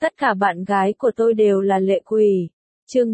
Tất cả bạn gái của tôi đều là lệ quỷ. Chương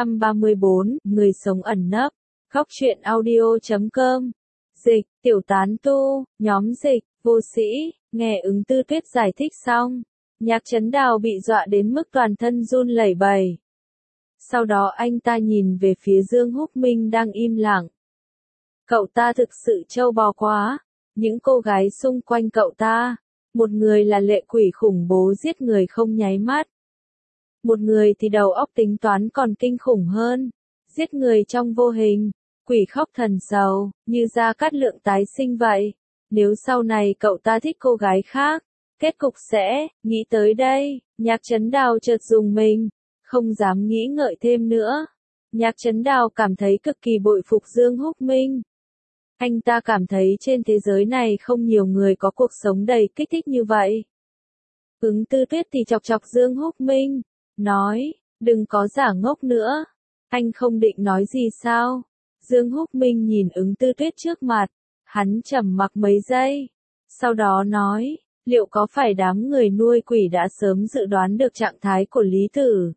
434, Người sống ẩn nấp. Góc truyện audio.com. Dịch, tiểu tán tu, nhóm dịch, vô sĩ, nghe Ứng Tư Tuyết giải thích xong. Nhạc Trấn Đào bị dọa đến mức toàn thân run lẩy bẩy. Sau đó anh ta nhìn về phía Dương Húc Minh đang im lặng. Cậu ta thực sự trâu bò quá. Những cô gái xung quanh cậu ta. Một người là lệ quỷ khủng bố giết người không nháy mắt. Một người thì đầu óc tính toán còn kinh khủng hơn. Giết người trong vô hình. Quỷ khóc thần sầu, như Gia Cát Lượng tái sinh vậy. Nếu sau này cậu ta thích cô gái khác, kết cục sẽ, nghĩ tới đây, Nhạc Trấn Đào chợt rùng mình, không dám nghĩ ngợi thêm nữa. Nhạc Trấn Đào cảm thấy cực kỳ bội phục Dương Húc Minh. Anh ta cảm thấy trên thế giới này không nhiều người có cuộc sống đầy kích thích như vậy. Ứng Tư Tuyết thì chọc chọc Dương Húc Minh, nói, đừng có giả ngốc nữa. Anh không định nói gì sao? Dương Húc Minh nhìn Ứng Tư Tuyết trước mặt, hắn trầm mặc mấy giây. Sau đó nói, liệu có phải đám người nuôi quỷ đã sớm dự đoán được trạng thái của Lý Tử?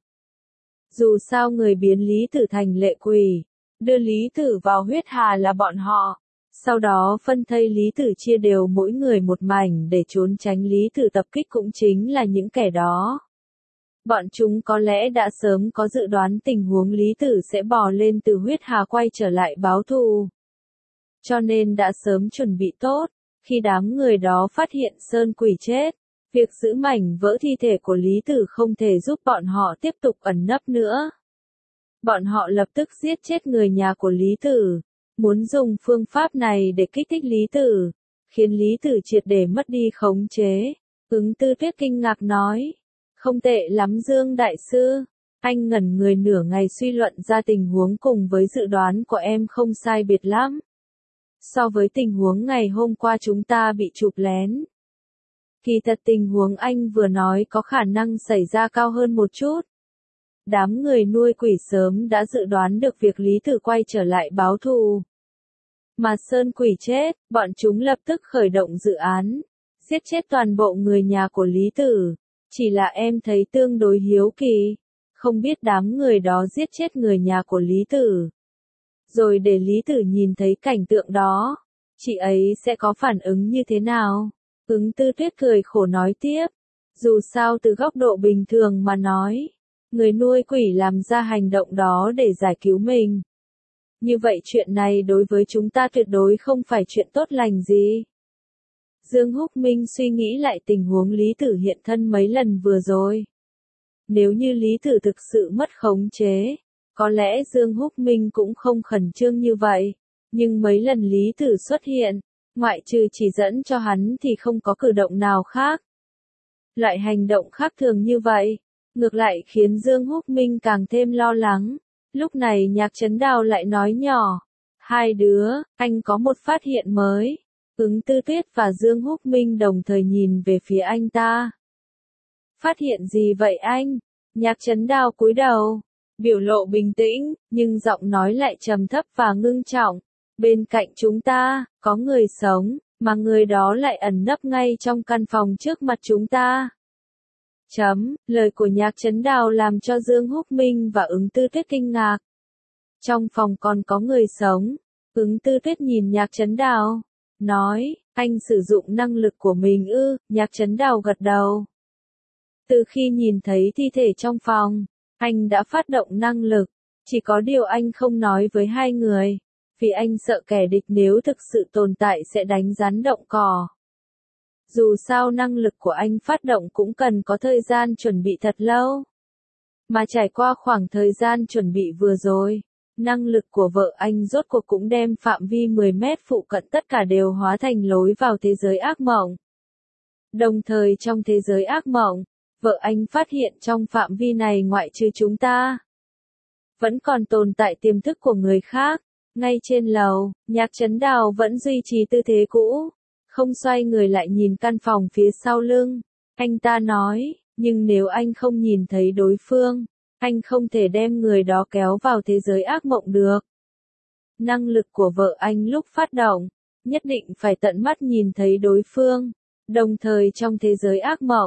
Dù sao người biến Lý Tử thành lệ quỷ, đưa Lý Tử vào huyết hà là bọn họ. Sau đó phân thây Lý Tử chia đều mỗi người một mảnh để trốn tránh Lý Tử tập kích cũng chính là những kẻ đó. Bọn chúng có lẽ đã sớm có dự đoán tình huống Lý Tử sẽ bò lên từ huyết hà quay trở lại báo thù. Cho nên đã sớm chuẩn bị tốt, khi đám người đó phát hiện Sơn Quỷ chết, việc giữ mảnh vỡ thi thể của Lý Tử không thể giúp bọn họ tiếp tục ẩn nấp nữa. Bọn họ lập tức giết chết người nhà của Lý Tử, muốn dùng phương pháp này để kích thích Lý Tử, khiến Lý Tử triệt để mất đi khống chế. Ứng Tư Tuyết kinh ngạc nói, không tệ lắm Dương Đại Sư, anh ngẩn người nửa ngày suy luận ra tình huống cùng với dự đoán của em không sai biệt lắm. So với tình huống ngày hôm qua chúng ta bị chụp lén. Kỳ thật tình huống anh vừa nói có khả năng xảy ra cao hơn một chút. Đám người nuôi quỷ sớm đã dự đoán được việc Lý Tử quay trở lại báo thù. Mà Sơn Quỷ chết, bọn chúng lập tức khởi động dự án, giết chết toàn bộ người nhà của Lý Tử. Chỉ là em thấy tương đối hiếu kỳ, không biết đám người đó giết chết người nhà của Lý Tử. Rồi để Lý Tử nhìn thấy cảnh tượng đó, chị ấy sẽ có phản ứng như thế nào? Ứng Tư Tuyết cười khổ nói tiếp, dù sao từ góc độ bình thường mà nói, người nuôi quỷ làm ra hành động đó để giải cứu mình. Như vậy chuyện này đối với chúng ta tuyệt đối không phải chuyện tốt lành gì. Dương Húc Minh suy nghĩ lại tình huống Lý Tử hiện thân mấy lần vừa rồi. Nếu như Lý Tử thực sự mất khống chế, có lẽ Dương Húc Minh cũng không khẩn trương như vậy. Nhưng mấy lần Lý Tử xuất hiện, ngoại trừ chỉ dẫn cho hắn thì không có cử động nào khác. Loại hành động khác thường như vậy, ngược lại khiến Dương Húc Minh càng thêm lo lắng. Lúc này Nhạc Trấn Đào lại nói nhỏ, hai đứa, anh có một phát hiện mới. Ứng Tư Tuyết và Dương Húc Minh đồng thời nhìn về phía anh ta. Phát hiện gì vậy anh? Nhạc Trấn Đào cúi đầu, biểu lộ bình tĩnh, nhưng giọng nói lại trầm thấp và ngưng trọng. Bên cạnh chúng ta, có người sống, mà người đó lại ẩn nấp ngay trong căn phòng trước mặt chúng ta. Lời của Nhạc Trấn Đào làm cho Dương Húc Minh và Ứng Tư Tuyết kinh ngạc. Trong phòng còn có người sống. Ứng Tư Tuyết nhìn Nhạc Trấn Đào, nói, anh sử dụng năng lực của mình ư? Nhạc Trấn Đào gật đầu. Từ khi nhìn thấy thi thể trong phòng, anh đã phát động năng lực, chỉ có điều anh không nói với hai người, vì anh sợ kẻ địch nếu thực sự tồn tại sẽ đánh rắn động cỏ. Dù sao năng lực của anh phát động cũng cần có thời gian chuẩn bị thật lâu. Mà trải qua khoảng thời gian chuẩn bị vừa rồi, năng lực của vợ anh rốt cuộc cũng đem phạm vi 10 mét phụ cận tất cả đều hóa thành lối vào thế giới ác mộng. Đồng thời trong thế giới ác mộng, vợ anh phát hiện trong phạm vi này ngoại trừ chúng ta, vẫn còn tồn tại tiềm thức của người khác. Ngay trên lầu, Nhạc Trấn Đào vẫn duy trì tư thế cũ, không xoay người lại nhìn căn phòng phía sau lưng. Anh ta nói, nhưng nếu anh không nhìn thấy đối phương, anh không thể đem người đó kéo vào thế giới ác mộng được. Năng lực của vợ anh lúc phát động, nhất định phải tận mắt nhìn thấy đối phương. Đồng thời trong thế giới ác mộng,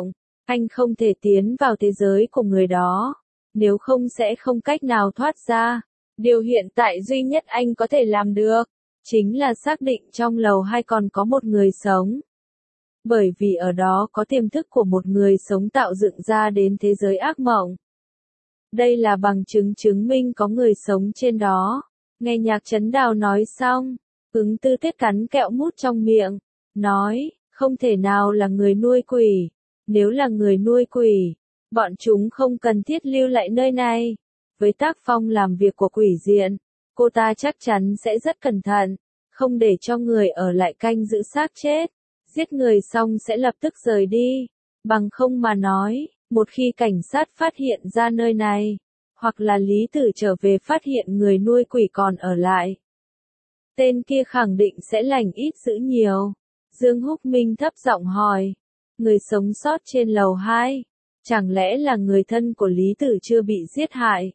Anh không thể tiến vào thế giới của người đó, nếu không sẽ không cách nào thoát ra. Điều hiện tại duy nhất anh có thể làm được, chính là xác định trong lầu 2 còn có một người sống. Bởi vì ở đó có tiềm thức của một người sống tạo dựng ra đến thế giới ác mộng. Đây là bằng chứng chứng minh có người sống trên đó. Nghe Nhạc Trấn Đào nói xong, Ứng Tư Tuyết cắn kẹo mút trong miệng, nói, không thể nào là người nuôi quỷ. Nếu là người nuôi quỷ, bọn chúng không cần thiết lưu lại nơi này. Với tác phong làm việc của quỷ diện, cô ta chắc chắn sẽ rất cẩn thận, không để cho người ở lại canh giữ xác chết. Giết người xong sẽ lập tức rời đi. Bằng không mà nói, một khi cảnh sát phát hiện ra nơi này, hoặc là Lý Tử trở về phát hiện người nuôi quỷ còn ở lại, tên kia khẳng định sẽ lành ít dữ nhiều. Dương Húc Minh thấp giọng hỏi, người sống sót trên lầu 2, chẳng lẽ là người thân của Lý Tử chưa bị giết hại?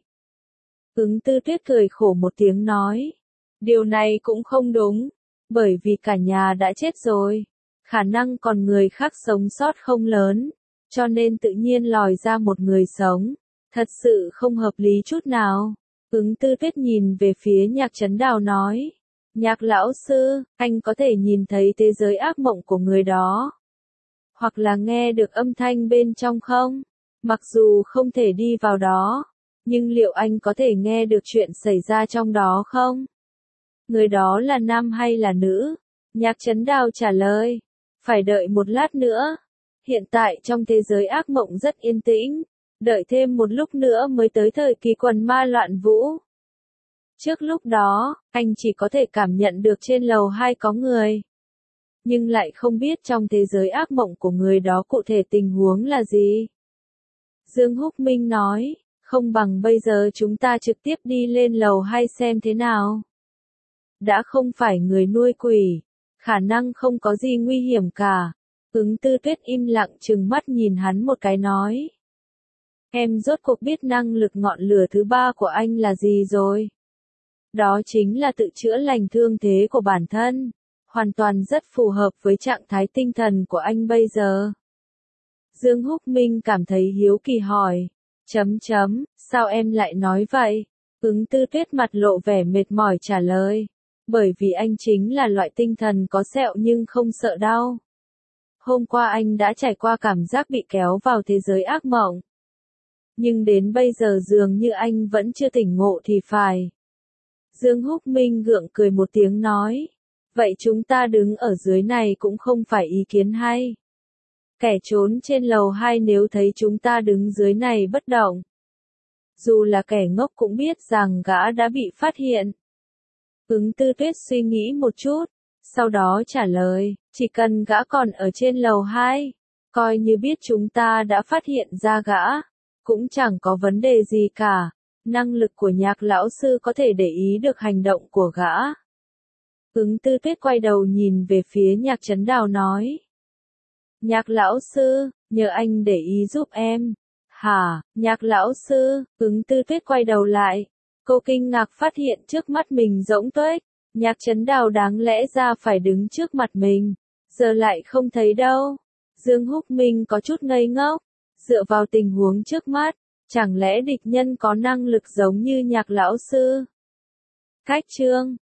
Ứng Tư Tuyết cười khổ một tiếng nói, điều này cũng không đúng, bởi vì cả nhà đã chết rồi, khả năng còn người khác sống sót không lớn, cho nên tự nhiên lòi ra một người sống, thật sự không hợp lý chút nào. Ứng Tư Tuyết nhìn về phía Nhạc Trấn Đào nói, Nhạc lão sư, anh có thể nhìn thấy thế giới ác mộng của người đó, hoặc là nghe được âm thanh bên trong không? Mặc dù không thể đi vào đó, nhưng liệu anh có thể nghe được chuyện xảy ra trong đó không? Người đó là nam hay là nữ? Nhạc Trấn Đào trả lời, phải đợi một lát nữa. Hiện tại trong thế giới ác mộng rất yên tĩnh, đợi thêm một lúc nữa mới tới thời kỳ quần ma loạn vũ. Trước lúc đó, anh chỉ có thể cảm nhận được trên lầu 2 có người, nhưng lại không biết trong thế giới ác mộng của người đó cụ thể tình huống là gì. Dương Húc Minh nói, không bằng bây giờ chúng ta trực tiếp đi lên lầu 2 xem thế nào. Đã không phải người nuôi quỷ, khả năng không có gì nguy hiểm cả. Ứng Tư Tuyết im lặng trừng mắt nhìn hắn một cái nói, em rốt cuộc biết năng lực ngọn lửa thứ 3 của anh là gì rồi? Đó chính là tự chữa lành thương thế của bản thân, hoàn toàn rất phù hợp với trạng thái tinh thần của anh bây giờ. Dương Húc Minh cảm thấy hiếu kỳ hỏi, sao em lại nói vậy? Ứng Tư Tuyết mặt lộ vẻ mệt mỏi trả lời, bởi vì anh chính là loại tinh thần có sẹo nhưng không sợ đau. Hôm qua anh đã trải qua cảm giác bị kéo vào thế giới ác mộng, nhưng đến bây giờ dường như anh vẫn chưa tỉnh ngộ thì phải. Dương Húc Minh gượng cười một tiếng nói, vậy chúng ta đứng ở dưới này cũng không phải ý kiến hay. Kẻ trốn trên lầu 2 nếu thấy chúng ta đứng dưới này bất động, dù là kẻ ngốc cũng biết rằng gã đã bị phát hiện. Ứng Tư Tuyết suy nghĩ một chút, sau đó trả lời, chỉ cần gã còn ở trên lầu 2, coi như biết chúng ta đã phát hiện ra gã, cũng chẳng có vấn đề gì cả. Năng lực của Nhạc lão sư có thể để ý được hành động của gã. Ứng Tư Tuyết quay đầu nhìn về phía Nhạc Trấn Đào nói, Nhạc lão sư, nhờ anh để ý giúp em. Hả, Nhạc lão sư? Ứng Tư Tuyết quay đầu lại, cô kinh ngạc phát hiện trước mắt mình rỗng tuếch. Nhạc Trấn Đào đáng lẽ ra phải đứng trước mặt mình, giờ lại không thấy đâu. Dương Húc Minh có chút ngây ngốc, dựa vào tình huống trước mắt, chẳng lẽ địch nhân có năng lực giống như Nhạc lão sư? Cách chương